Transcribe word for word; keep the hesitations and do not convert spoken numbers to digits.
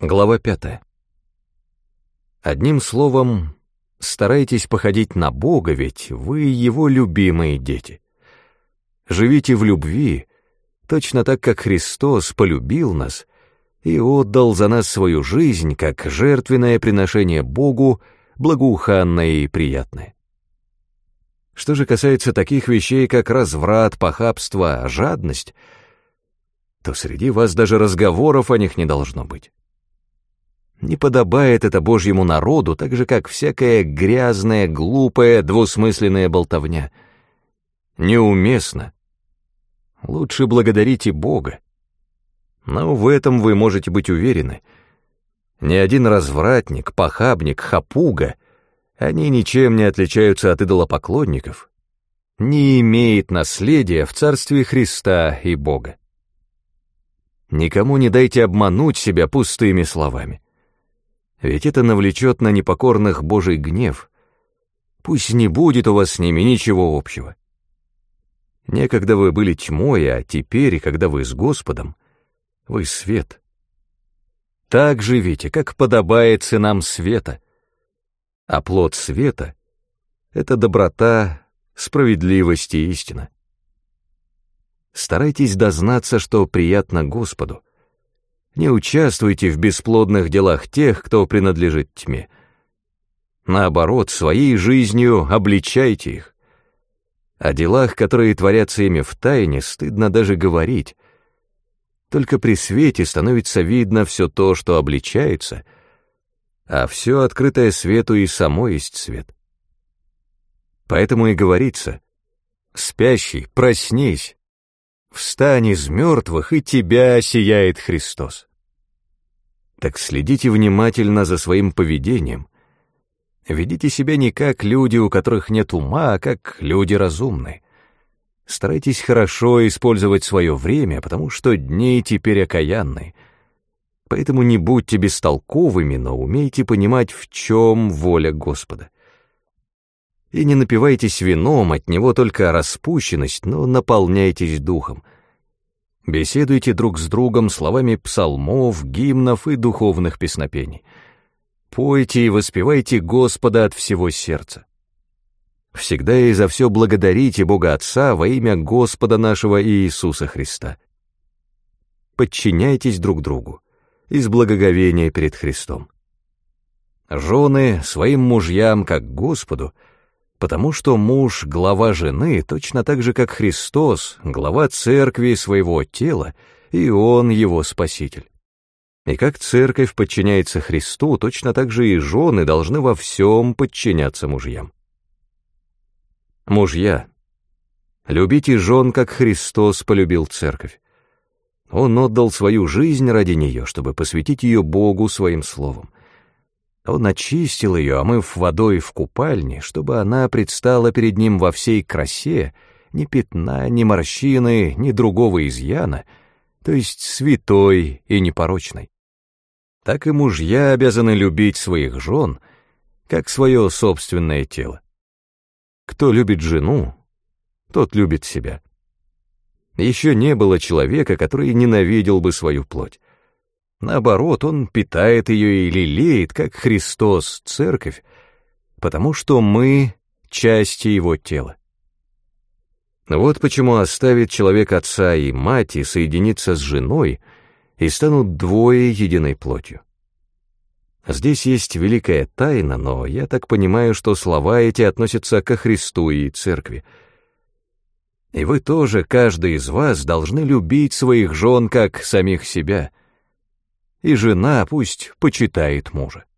Глава пятая. Одним словом, старайтесь походить на Бога, ведь вы Его любимые дети. Живите в любви, точно так, как Христос полюбил нас и отдал за нас свою жизнь, как жертвенное приношение Богу, благоуханное и приятное. Что же касается таких вещей, как разврат, похабство, жадность, то среди вас даже разговоров о них не должно быть. Не подобает это Божьему народу, так же, как всякая грязная, глупая, двусмысленная болтовня. Неуместно. Лучше благодарите Бога. Но в этом вы можете быть уверены. Ни один развратник, похабник, хапуга, они ничем не отличаются от идолопоклонников, не имеет наследия в Царстве Христа и Бога. Никому не дайте обмануть себя пустыми словами. Ведь это навлечет на непокорных Божий гнев. Пусть не будет у вас с ними ничего общего. Некогда вы были тьмой, а теперь, когда вы с Господом, вы свет. Так живите, как подобает сынам света. А плод света — это доброта, справедливость и истина. Старайтесь дознаться, что приятно Господу. Не участвуйте в бесплодных делах тех, кто принадлежит тьме. Наоборот, своей жизнью обличайте их. О делах, которые творятся ими в тайне, стыдно даже говорить. Только при свете становится видно все то, что обличается, а все открытое свету и само есть свет. Поэтому и говорится: «Спящий, проснись, встань из мертвых, и тебя осияет Христос». Так следите внимательно за своим поведением. Ведите себя не как люди, у которых нет ума, а как люди разумные. Старайтесь хорошо использовать свое время, потому что дни теперь окаянные. Поэтому не будьте бестолковыми, но умейте понимать, в чем воля Господа. И не напивайтесь вином, от него только распущенность, но наполняйтесь духом. Беседуйте друг с другом словами псалмов, гимнов и духовных песнопений. Пойте и воспевайте Господа от всего сердца. Всегда и за все благодарите Бога Отца во имя Господа нашего Иисуса Христа. Подчиняйтесь друг другу из благоговения перед Христом. Жены своим мужьям как Господу, потому что муж — глава жены, точно так же, как Христос — глава церкви своего тела, и Он его Спаситель. И как церковь подчиняется Христу, точно так же и жены должны во всем подчиняться мужьям. Мужья, любите жен, как Христос полюбил церковь. Он отдал свою жизнь ради нее, чтобы посвятить ее Богу своим словом. Он очистил ее, омыв водой в купальне, чтобы она предстала перед ним во всей красе, ни пятна, ни морщины, ни другого изъяна, то есть святой и непорочной. Так и мужья обязаны любить своих жен, как свое собственное тело. Кто любит жену, тот любит себя. Еще не было человека, который ненавидел бы свою плоть. Наоборот, он питает ее и лелеет, как Христос, церковь, потому что мы — части его тела. Вот почему оставит человек отца и мать и соединится с женой, и станут двое единой плотью. Здесь есть великая тайна, но я так понимаю, что слова эти относятся ко Христу и церкви. И вы тоже, каждый из вас, должны любить своих жен как самих себя, и жена пусть почитает мужа.